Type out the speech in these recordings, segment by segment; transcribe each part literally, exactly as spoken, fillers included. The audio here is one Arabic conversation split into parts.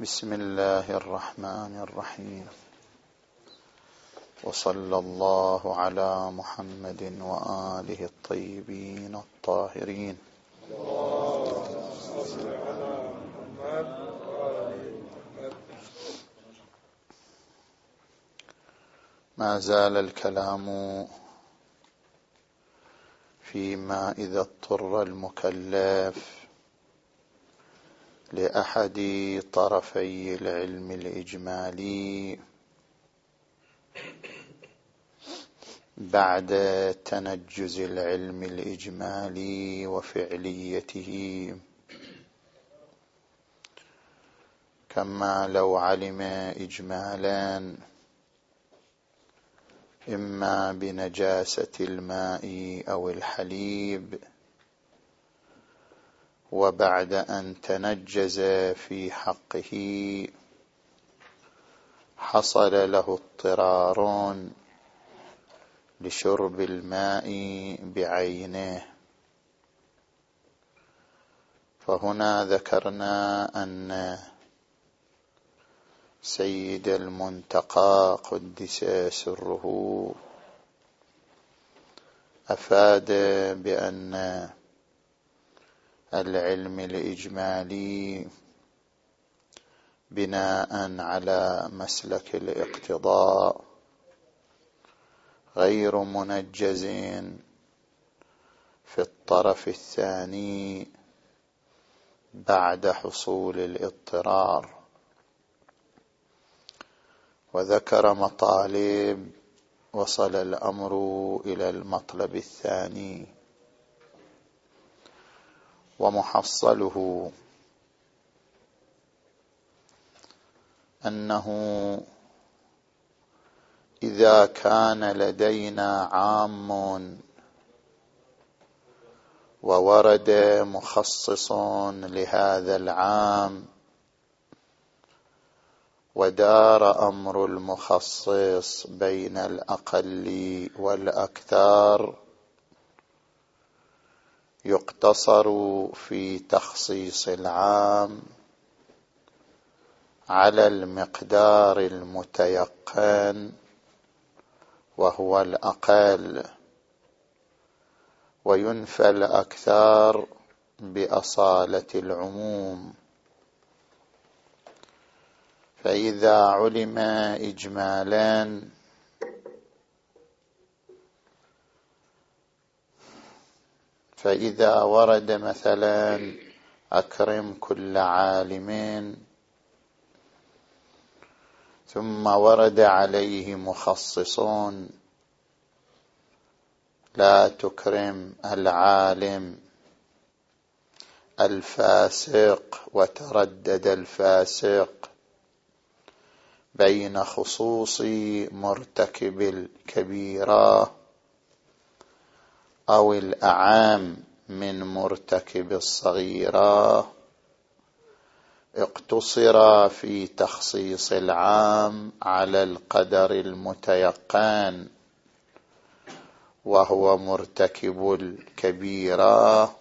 بسم الله الرحمن الرحيم، وصلى الله على محمد وآله الطيبين الطاهرين. ما زال الكلام فيما إذا اضطر المكلف لأحد طرفي العلم الإجمالي بعد تنجز العلم الإجمالي وفعليته، كما لو علم إجمالا إما بنجاسة الماء أو الحليب، وبعد أن تنجز في حقه حصل له اضطرار لشرب الماء بعينه، فهنا ذكرنا أن سيد المنتقى قدس سره أفاد بأن العلم الإجمالي بناء على مسلك الاقتضاء غير منجز في الطرف الثاني بعد حصول الاضطرار، وذكر مطالب وصل الأمر إلى المطلب الثاني، ومحصله أنه إذا كان لدينا عام وورد مخصص لهذا العام ودار أمر المخصص بين الأقل والأكثر، يقتصر في تخصيص العام على المقدار المتيقن وهو الأقل، وينفى الأكثر بأصالة العموم. فإذا علم إجمالا فإذا ورد مثلا أكرم كل عالم، ثم ورد عليه مخصصون لا تكرم العالم الفاسق، وتردد الفاسق بين خصوص مرتكب الكبيرة أو الأعم من مرتكب الصغيرة، اقتصر في تخصيص العام على القدر المتيقن وهو مرتكب الكبيرة،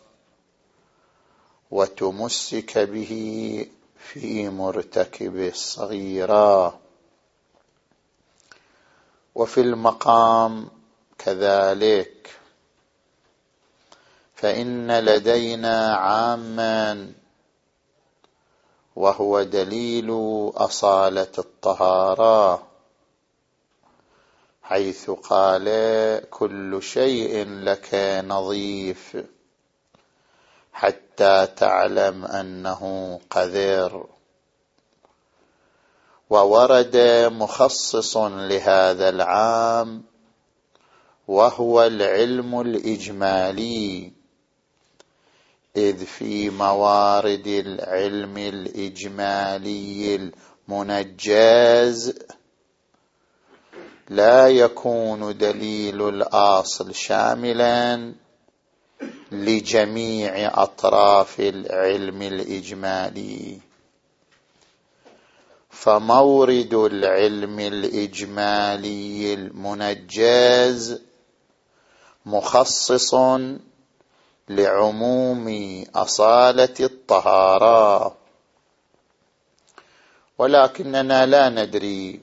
وتمسك به في مرتكب الصغيرة. وفي المقام كذلك، فإن لدينا عاما وهو دليل أصالة الطهارة، حيث قال كل شيء لك نظيف حتى تعلم أنه قذر، وورد مخصص لهذا العام وهو العلم الإجمالي، إذ في موارد العلم الإجمالي المنجز لا يكون دليل الأصل شاملا لجميع أطراف العلم الإجمالي، فمورد العلم الإجمالي المنجز مخصص لعموم أصالة الطهارة، ولكننا لا ندري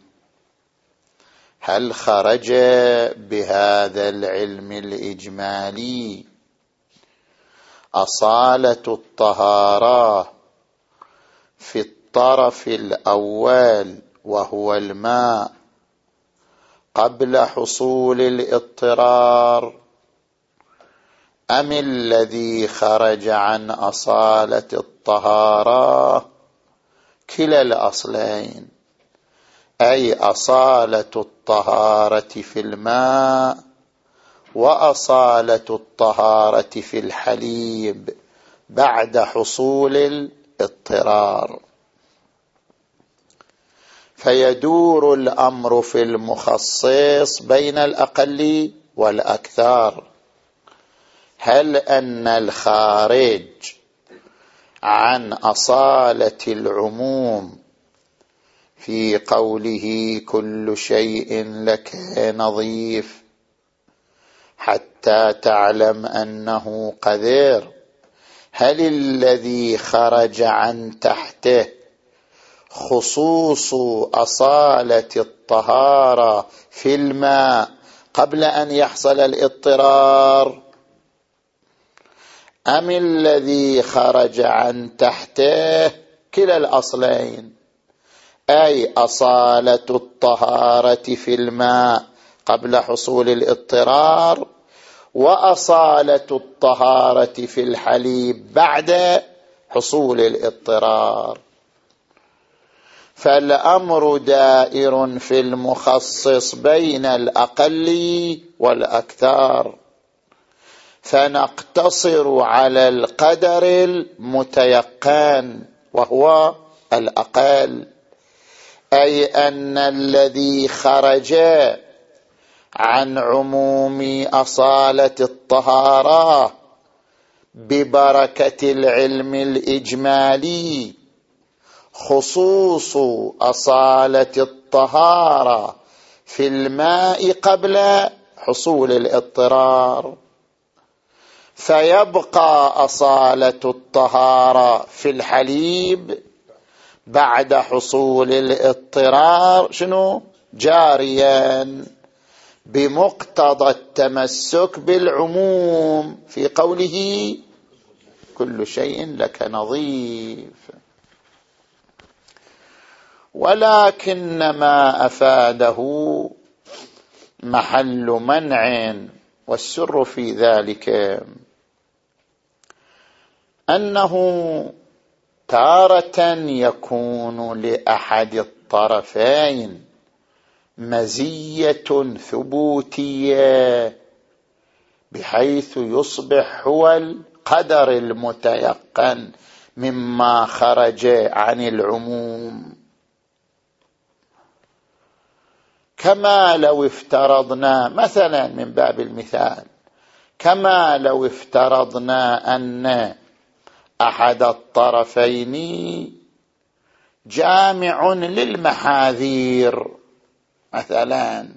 هل خرج بهذا العلم الإجمالي أصالة الطهارة في الطرف الأول وهو الماء قبل حصول الاضطرار، أم الذي خرج عن أصالة الطهارة كلا الأصلين، أي أصالة الطهارة في الماء وأصالة الطهارة في الحليب بعد حصول الاضطرار. فيدور الأمر في المخصص بين الأقل والأكثر. هل أن الخارج عن أصالة العموم في قوله كل شيء لك نظيف حتى تعلم أنه قذر، هل الذي خرج عن تحته خصوص أصالة الطهارة في الماء قبل أن يحصل الاضطرار، أم الذي خرج عن تحته كلا الأصلين، أي أصالة الطهارة في الماء قبل حصول الاضطرار وأصالة الطهارة في الحليب بعد حصول الاضطرار؟ فالأمر دائر في المخصص بين الأقل والأكثر، فنقتصر على القدر المتيقن وهو الأقل، أي أن الذي خرج عن عموم أصالة الطهارة ببركة العلم الإجمالي خصوص أصالة الطهارة في الماء قبل حصول الاضطرار، فيبقى أصالة الطهارة في الحليب بعد حصول الاضطرار شنو؟ جاريا بمقتضى التمسك بالعموم في قوله كل شيء لك نظيف. ولكن ما أفاده محل منع، والسر في ذلك أنه تارة يكون لأحد الطرفين مزية ثبوتية بحيث يصبح هو القدر المتيقن مما خرج عن العموم، كما لو افترضنا مثلا من باب المثال، كما لو افترضنا أن أحد الطرفين جامع للمحاذير مثلا،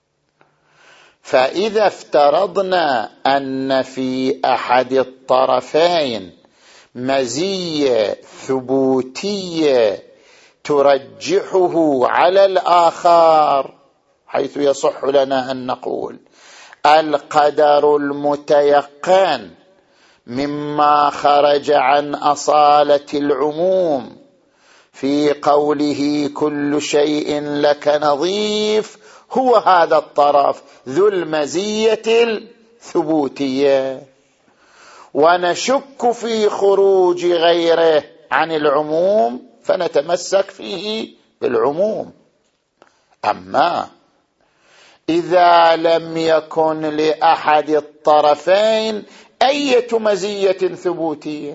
فإذا افترضنا أن في أحد الطرفين مزية ثبوتية ترجحه على الآخر، حيث يصح لنا أن نقول القدر المتيقن مما خرج عن أصالة العموم في قوله كل شيء لك نظيف هو هذا الطرف ذو المزية الثبوتية، ونشك في خروج غيره عن العموم فنتمسك فيه بالعموم. أما إذا لم يكن لأحد الطرفين أي مزية ثبوتية،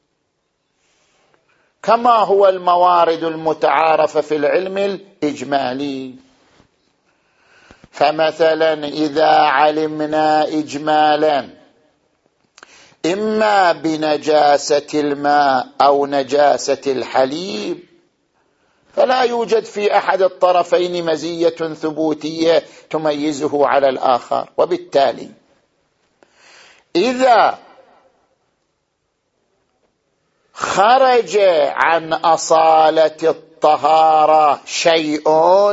كما هو الموارد المتعارفة في العلم الإجمالي، فمثلا إذا علمنا إجمالا إما بنجاسة الماء أو نجاسة الحليب، فلا يوجد في أحد الطرفين مزية ثبوتية تميزه على الآخر، وبالتالي إذا خرج عن أصالة الطهارة شيء،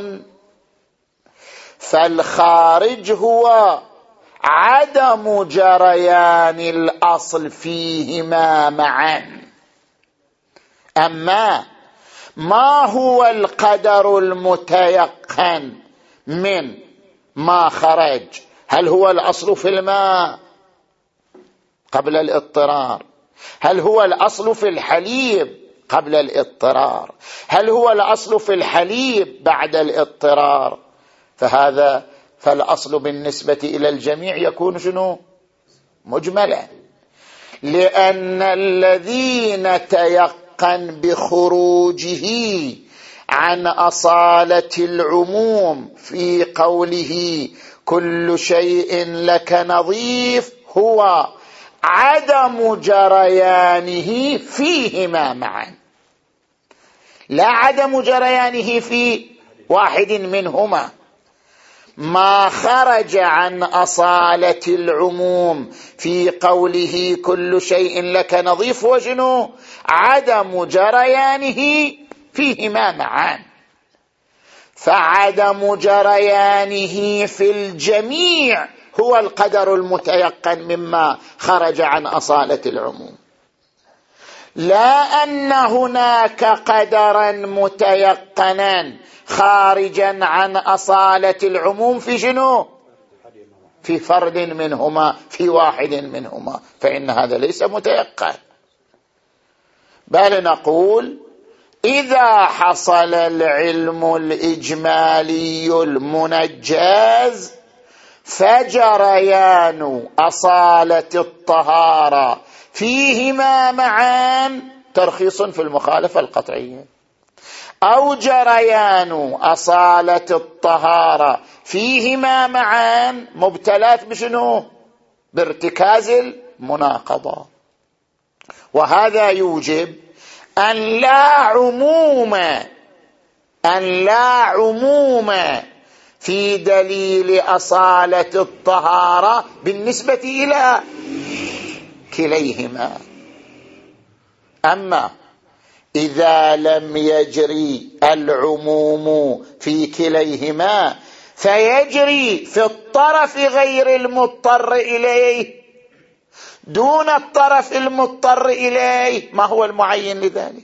فالخارج هو عدم جريان الأصل فيهما معا. أما ما هو القدر المتيقن من ما خرج؟ هل هو الأصل في الماء قبل الاضطرار؟ هل هو الأصل في الحليب قبل الاضطرار؟ هل هو الأصل في الحليب بعد الاضطرار؟ فهذا فالأصل بالنسبة إلى الجميع يكون شنو؟ مجملا، لأن الذي نتيقن بخروجه عن أصالة العموم في قوله كل شيء لك نظيف هو عدم جريانه فيهما معا، لا عدم جريانه في واحد منهما. ما خرج عن أصالة العموم في قوله كل شيء لك نظيف وجنو عدم جريانه فيهما معا، فعدم جريانه في الجميع هو القدر المتيقن مما خرج عن أصالة العموم، لا أن هناك قدرا متيقنا خارجا عن أصالة العموم في شنو؟ في فرد منهما، في واحد منهما، فإن هذا ليس متيقن. بل نقول إذا حصل العلم الإجمالي المنجز فجريان أصالة الطهارة فيهما معا ترخيص في المخالفة القطعية، أو جريان أصالة الطهارة فيهما معا مبتلات بشنو؟ بارتكاز المناقضة. وهذا يوجب أن لا عموم أن لا عموم في دليل أصالة الطهارة بالنسبة إلى كليهما. أما إذا لم يجري العموم في كليهما فيجري في الطرف غير المضطر إليه دون الطرف المضطر إليه. ما هو المعين لذلك؟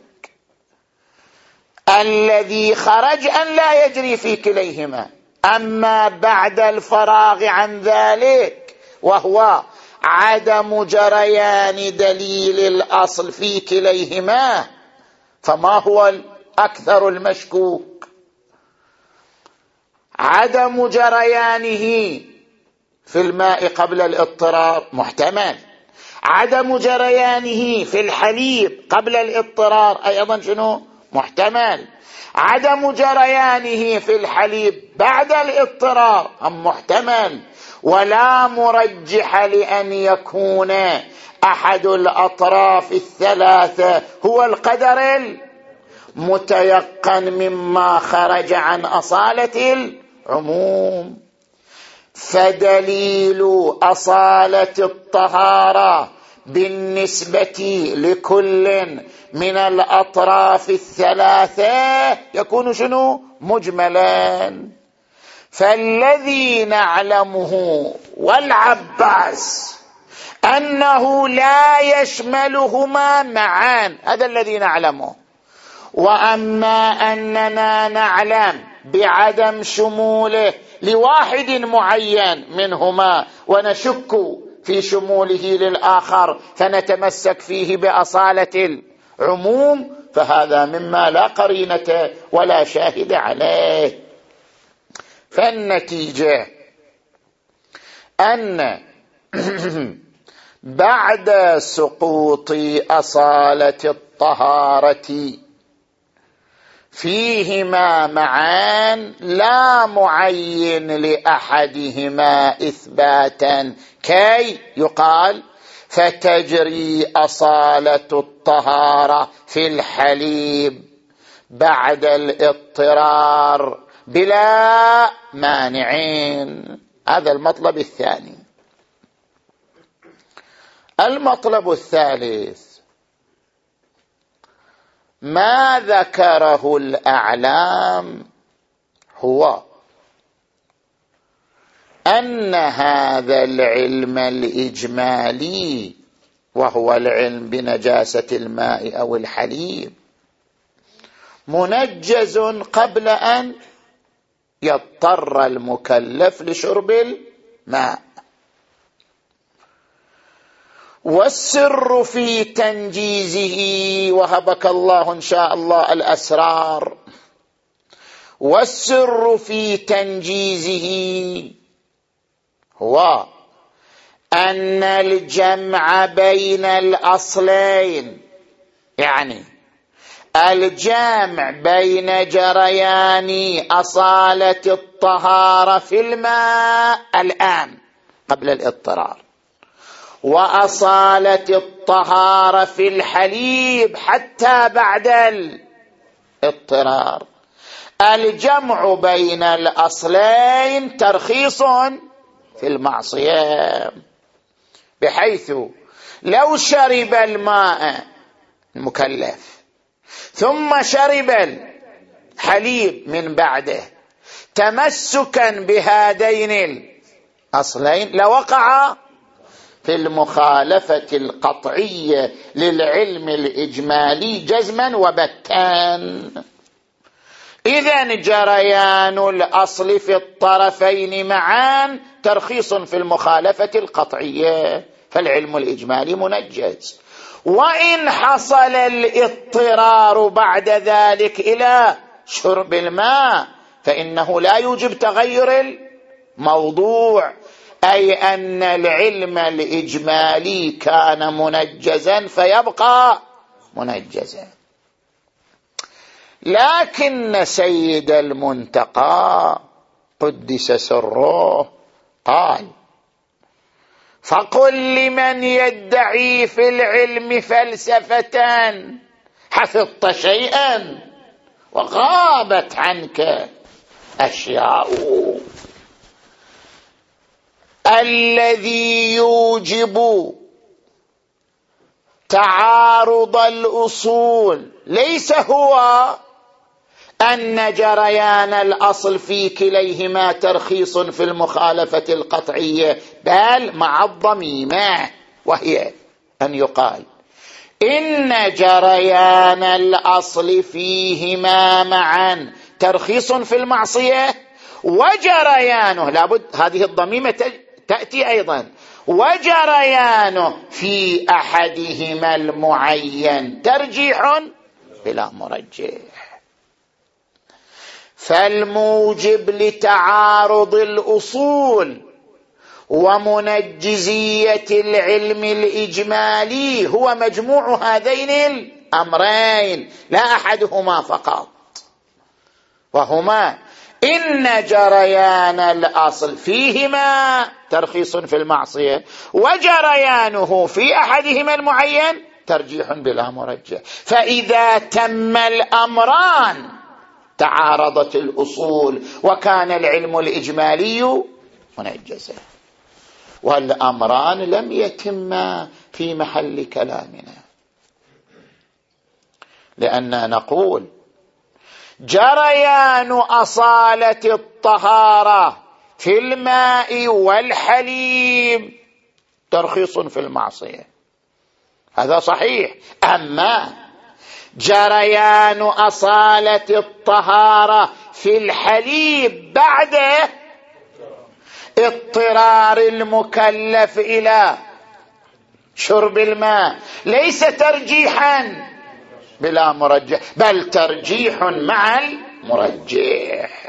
الذي خرج أن لا يجري في كليهما. أما بعد الفراغ عن ذلك وهو عدم جريان دليل الأصل في كليهما، فما هو الأكثر المشكوك؟ عدم جريانه في الماء قبل الاضطرار محتمل، عدم جريانه في الحليب قبل الاضطرار أيضا شنو؟ محتمل، عدم جريانه في الحليب بعد الاضطرار أم محتمل. ولا مرجح لأن يكون أحد الأطراف الثلاثة هو القدر المتيقن مما خرج عن أصالة العموم. فدليل أصالة الطهارة بالنسبة لكل من الأطراف الثلاثة يكون شنو؟ مجملا. فالذي نعلمه والعباس أنه لا يشملهما معا، هذا الذي نعلمه. وأما أننا نعلم بعدم شموله لواحد معين منهما ونشك في شموله للآخر فنتمسك فيه بأصالة العموم، فهذا مما لا قرينة ولا شاهد عليه. فالنتيجة أن بعد سقوط أصالة الطهارة فيهما معا لا معين لأحدهما إثباتا كي يقال فتجري أصالة الطهارة في الحليب بعد الاضطرار بلا مانعين. هذا المطلب الثاني. المطلب الثالث ما ذكره الأعلام هو أن هذا العلم الإجمالي، وهو العلم بنجاسة الماء أو الحليب، منجز قبل أن يضطر المكلف لشرب الماء. والسر في تنجيزه، وهبك الله إن شاء الله الأسرار، والسر في تنجيزه هو أن الجمع بين الأصلين، يعني الجمع بين جريان أصالة الطهارة في الماء الآن قبل الاضطرار، وأصالة الطهارة في الحليب حتى بعد الاضطرار. الجمع بين الأصلين ترخيص في المعصية، بحيث لو شرب الماء المكلف ثم شرب الحليب من بعده تمسكا بهذين الأصلين لوقع في المخالفة القطعية للعلم الإجمالي جزما وبتان. إذن جريان الأصل في الطرفين معا ترخيص في المخالفة القطعية، فالعلم الإجمالي منجز. وإن حصل الاضطرار بعد ذلك إلى شرب الماء فإنه لا يوجب تغير الموضوع، أي أن العلم الإجمالي كان منجزا فيبقى منجزا. لكن سيد المنتقى قدس سره قال: فقل لمن يدعي في العلم فلسفة حفظت شيئا وغابت عنك أشياء. الذي يوجب تعارض الأصول ليس هو أن جريان الأصل في كليهما ترخيص في المخالفة القطعية، بل مع الضميمة، وهي أن يقال إن جريان الأصل فيهما معا ترخيص في المعصية، وجريانه لابد هذه الضميمة تأتي أيضا، وجريانه في أحدهما المعين ترجيح بلا مرجح. فالموجب لتعارض الأصول ومنجزية العلم الإجمالي هو مجموع هذين الأمرين لا أحدهما فقط، وهما إن جريان الأصل فيهما ترخيص في المعصية، وجريانه في أحدهما المعين ترجيح بلا مرجح. فإذا تم الأمران تعارضت الأصول وكان العلم الإجمالي منجزا، والأمران لم يتما في محل كلامنا، لأننا نقول جريان أصالة الطهارة في الماء والحليب ترخيص في المعصية، هذا صحيح. أما جريان أصالة الطهارة في الحليب بعد اضطرار المكلف إلى شرب الماء ليس ترجيحا بلا مرجح، بل ترجيح مع المرجح.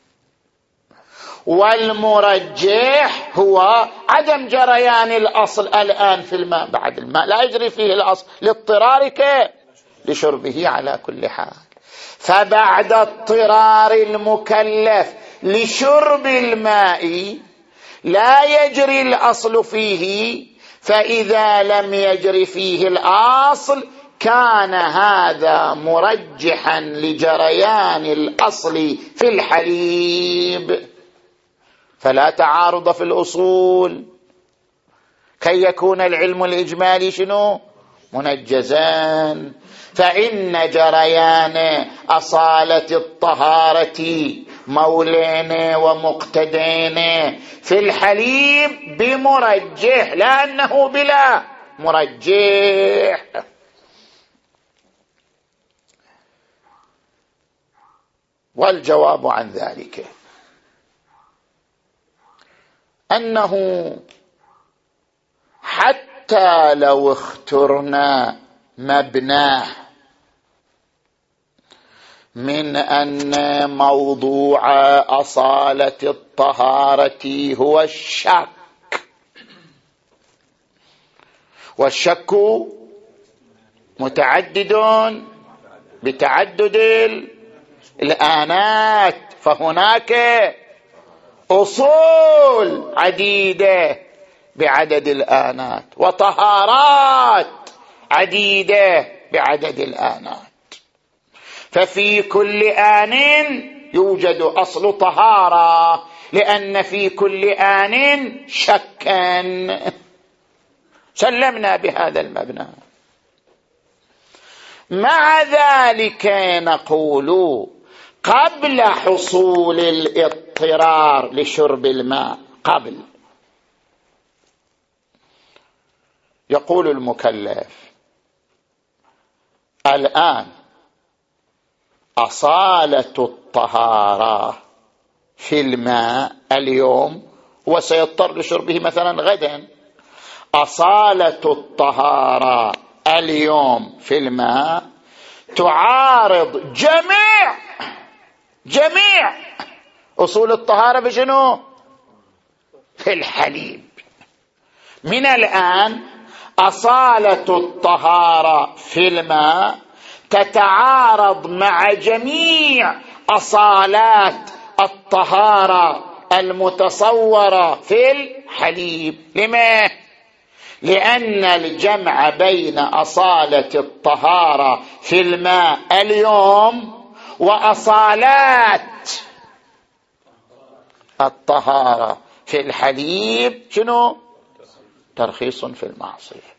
والمرجح هو عدم جريان الأصل الآن في الماء، بعد الماء لا يجري فيه الأصل لاضطرارك لشربه على كل حال. فبعد اضطرار المكلف لشرب الماء لا يجري الأصل فيه، فإذا لم يجري فيه الأصل كان هذا مرجحا لجريان الأصل في الحليب، فلا تعارض في الأصول، كي يكون العلم الإجمالي شنو؟ منجزان، فإن جريان أصالة الطهارة مولين ومقتدين في الحليب بمرجح، لا أنه بلا مرجح. والجواب عن ذلك أنه حتى لو اخترنا مبناه من أن موضوع أصالة الطهارة هو الشك، والشك متعدد بتعدد الآنات، فهناك أصول عديدة بعدد الآنات وطهارات عديدة بعدد الآنات، ففي كل آن يوجد أصل طهارة، لأن في كل آن شكا. سلمنا بهذا المبنى. مع ذلك نقول قبل حصول الاضطرار لشرب الماء، قبل، يقول المكلف الآن أصالة الطهارة في الماء اليوم وسيضطر لشربه مثلا غدا، أصالة الطهارة اليوم في الماء تعارض جميع جميع أصول الطهارة بشنو؟ في الحليب. من الآن أصالة الطهارة في الماء تتعارض مع جميع أصالات الطهارة المتصورة في الحليب. لما؟ لأن الجمع بين أصالة الطهارة في الماء اليوم وأصالات الطهارة في الحليب شنو؟ ترخيص في المعصية.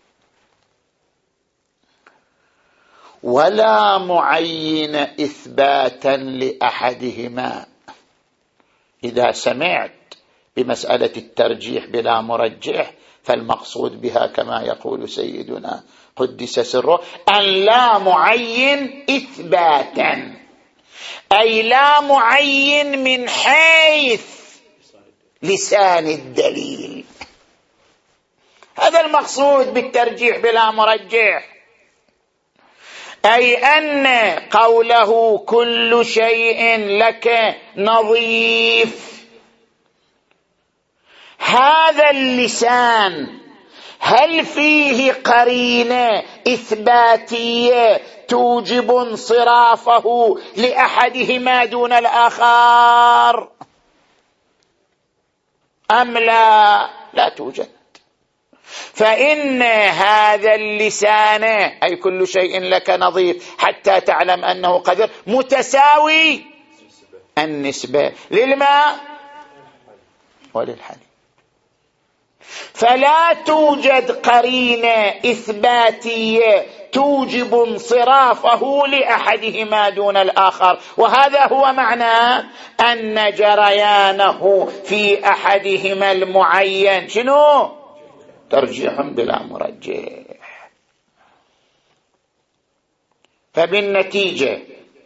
ولا معين إثباتا لأحدهما. إذا سمعت بمسألة الترجيح بلا مرجح فالمقصود بها كما يقول سيدنا قدس سره أن لا معين إثباتا، أي لا معين من حيث لسان الدليل. هذا المقصود بالترجيح بلا مرجح، أي أن قوله كل شيء لك نظيف، هذا اللسان هل فيه قرينة إثباتية توجب انصرافه لأحدهما دون الآخر أم لا؟ لا توجد. فإن هذا اللسان أي كل شيء لك نظيف حتى تعلم أنه قدر متساوي النسبة للماء وللحليب، فلا توجد قرينة إثباتية توجب انصرافه لأحدهما دون الآخر. وهذا هو معنى أن جريانه في أحدهما المعين شنو؟ ترجيح بلا مرجح. فبالنتيجة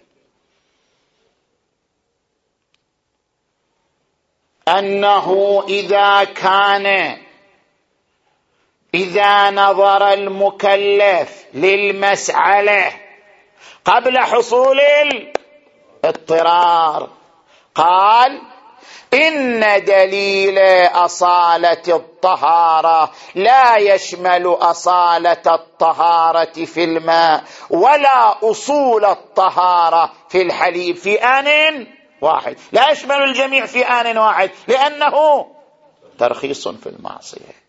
أنه إذا كان إذا نظر المكلف للمسألة قبل حصول الاضطرار قال إن دليل أصالة الطهارة لا يشمل أصالة الطهارة في الماء ولا أصول الطهارة في الحليب في آن واحد، لا يشمل الجميع في آن واحد لأنه ترخيص في المعصية.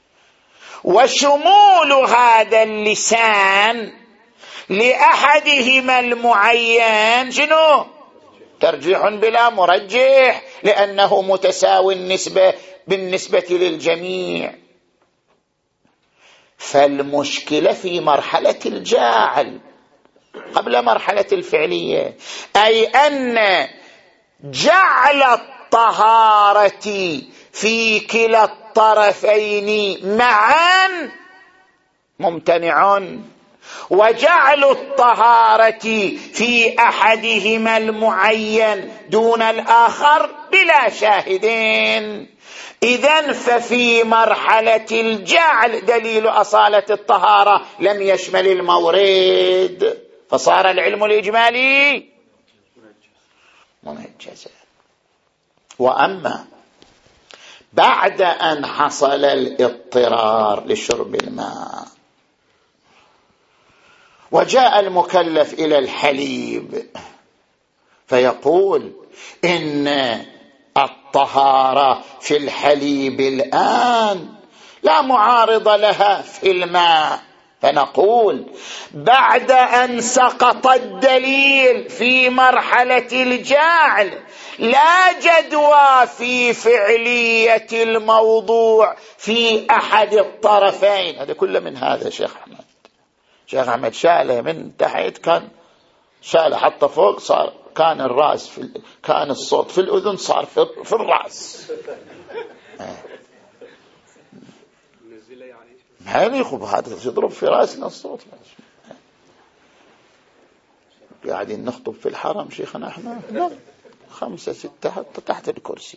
وشمول هذا اللسان لأحدهما المعين شنو؟ ترجيح بلا مرجح، لأنه متساوي النسبة بالنسبة للجميع. فالمشكلة في مرحلة الجعل قبل مرحلة الفعلية، أي أن جعل الطهارة في كلا الطرفين معا ممتنع، وجعل الطهارة في أحدهما المعين دون الآخر بلا شاهدين. إذن ففي مرحلة الجعل دليل أصالة الطهارة لم يشمل المورد، فصار العلم الإجمالي منجزا. وأما بعد أن حصل الاضطرار لشرب الماء وجاء المكلف إلى الحليب فيقول إن الطهارة في الحليب الآن لا معارض لها في الماء، فنقول بعد أن سقط الدليل في مرحلة الجعل لا جدوى في فعلية الموضوع في أحد الطرفين. هذا كله من هذا شيخ أحمد. شيخ أحمد شاله من تحت، كان شاله حتى فوق، صار كان الرأس في ال... كان الصوت في الأذن، صار في, في الرأس. هذا يخب هذا يضرب في رأسنا الصوت. قاعدين نخطب في الحرم شيخنا احنا لا. خمسة ستة حتى تحت الكرسي.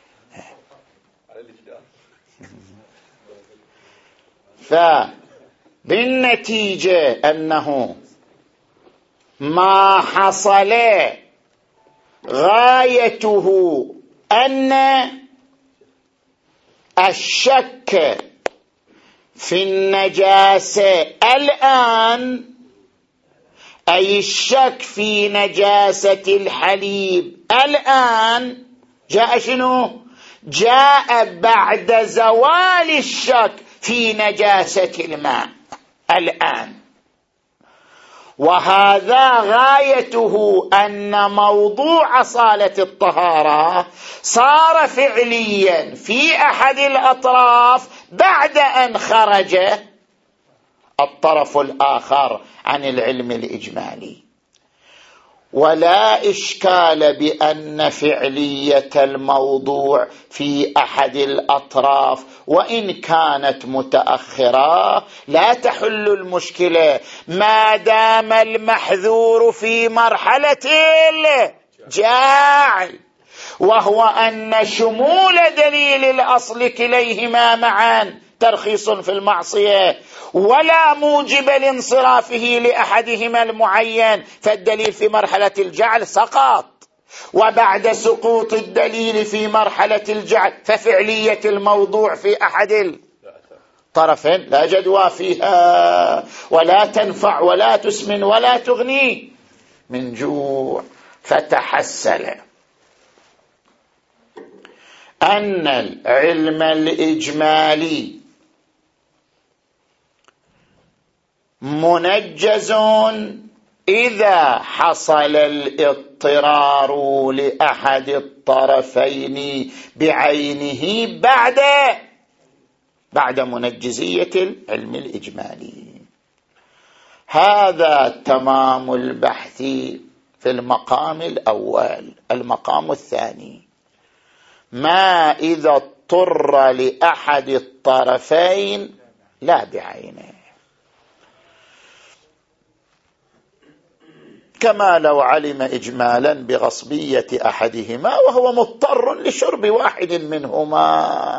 فبالنتيجة أنه ما حصل غايته أن الشك في النجاسة الآن، أي الشك في نجاسة الحليب الآن، جاء شنو؟ جاء بعد زوال الشك في نجاسة الماء الآن. وهذا غايته أن موضوع أصالة الطهارة صار فعليا في أحد الأطراف بعد أن خرج الطرف الآخر عن العلم الإجمالي. ولا إشكال بأن فعلية الموضوع في أحد الأطراف وإن كانت متأخرة لا تحل المشكلة ما دام المحذور في مرحلة الجعل، وهو أن شمول دليل الأصل كليهما معا ترخيص في المعصية ولا موجب لانصرافه لأحدهما المعين، فالدليل في مرحلة الجعل سقط. وبعد سقوط الدليل في مرحلة الجعل ففعلية الموضوع في أحد الطرفين لا جدوى فيها ولا تنفع ولا تسمن ولا تغني من جوع. فتحسن أن العلم الإجمالي منجز إذا حصل الاضطرار لأحد الطرفين بعينه بعد بعد منجزية العلم الإجمالي. هذا تمام البحث في المقام الأول. المقام الثاني: ما إذا اضطر لأحد الطرفين لا بعينه، كما لو علم إجمالا بغصبية أحدهما وهو مضطر لشرب واحد منهما،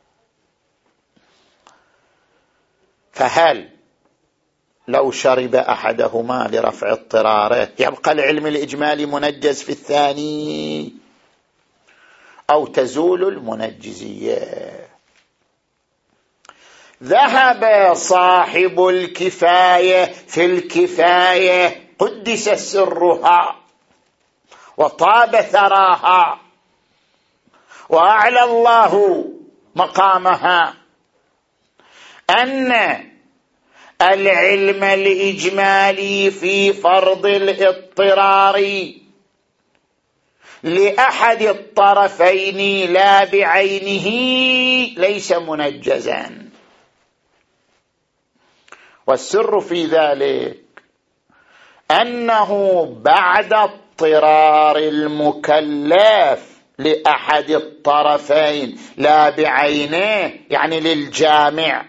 فهل لو شرب أحدهما لرفع اضطراره يبقى العلم الإجمالي منجز في الثاني أو تزول المنجزية؟ ذهب صاحب الكفاية في الكفاية قدس سرها وطاب ثراها وأعلى الله مقامها أن العلم الإجمالي في فرض الاضطرار لأحد الطرفين لا بعينه ليس منجزا. والسر في ذلك أنه بعد اضطرار المكلف لأحد الطرفين لا بعينه، يعني للجامع،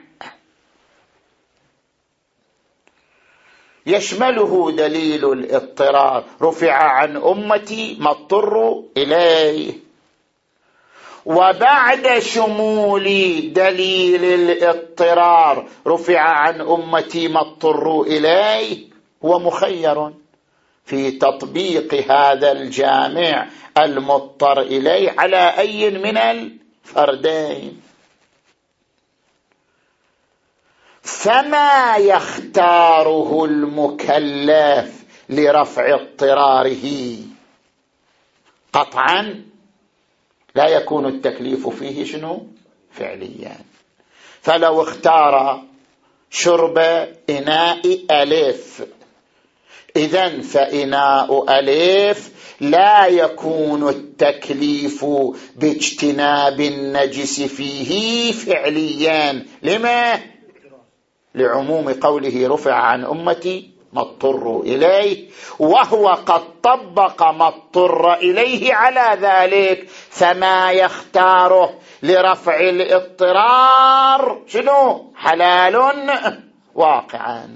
يشمله دليل الاضطرار، رفع عن أمتي ما اضطروا إليه. وبعد شمول دليل الاضطرار رفع عن أمتي ما اضطروا إليه، هو مخير في تطبيق هذا الجامع المضطر إليه على أي من الفردين. فما يختاره المكلف لرفع اضطراره قطعا لا يكون التكليف فيه شنو؟ فعليا. فلو اختار شرب إناء ألف، إذن فإناء ألف لا يكون التكليف باجتناب النجس فيه فعليا. لما؟ لعموم قوله رفع عن أمتي ما اضطروا إليه، وهو قد طبق ما اضطر إليه على ذلك. فما يختاره لرفع الاضطرار شنو؟ حلال واقعا.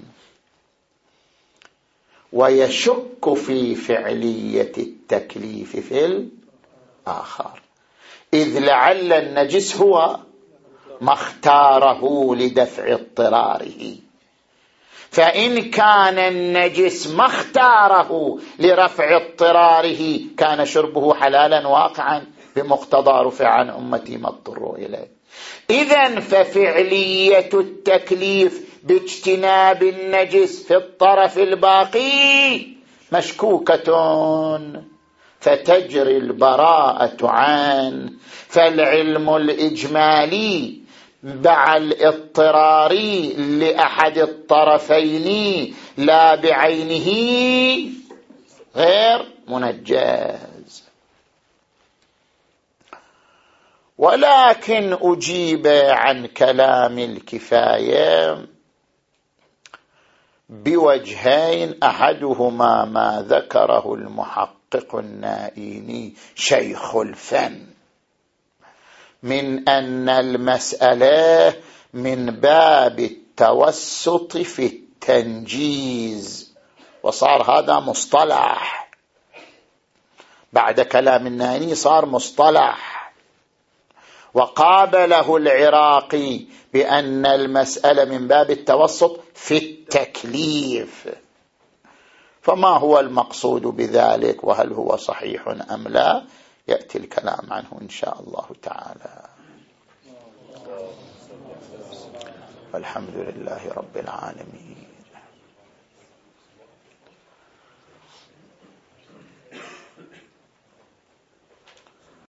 ويشك في فعلية التكليف في الآخر، إذ لعل النجس هو ما اختاره لدفع اضطراره. فإن كان النجس ما اختاره لرفع اضطراره كان شربه حلالا واقعا بمقتضى رفع عن أمتي ما اضطروا إليه. إذن ففعلية التكليف باجتناب النجس في الطرف الباقي مشكوكة، فتجري البراءة عنه. فالعلم الإجمالي مع الاضطراري لأحد الطرفين لا بعينه غير منجز. ولكن أجيب عن كلام الكفاية بوجهين، أحدهما ما ذكره المحقق النائيني شيخ الفن من أن المسألة من باب التوسط في التنجيز، وصار هذا مصطلح بعد كلام النائيني، صار مصطلح. وقابله العراقي بأن المسألة من باب التوسط في التكليف. فما هو المقصود بذلك وهل هو صحيح أم لا؟ يأتي الكلام عنه إن شاء الله تعالى. والحمد لله رب العالمين.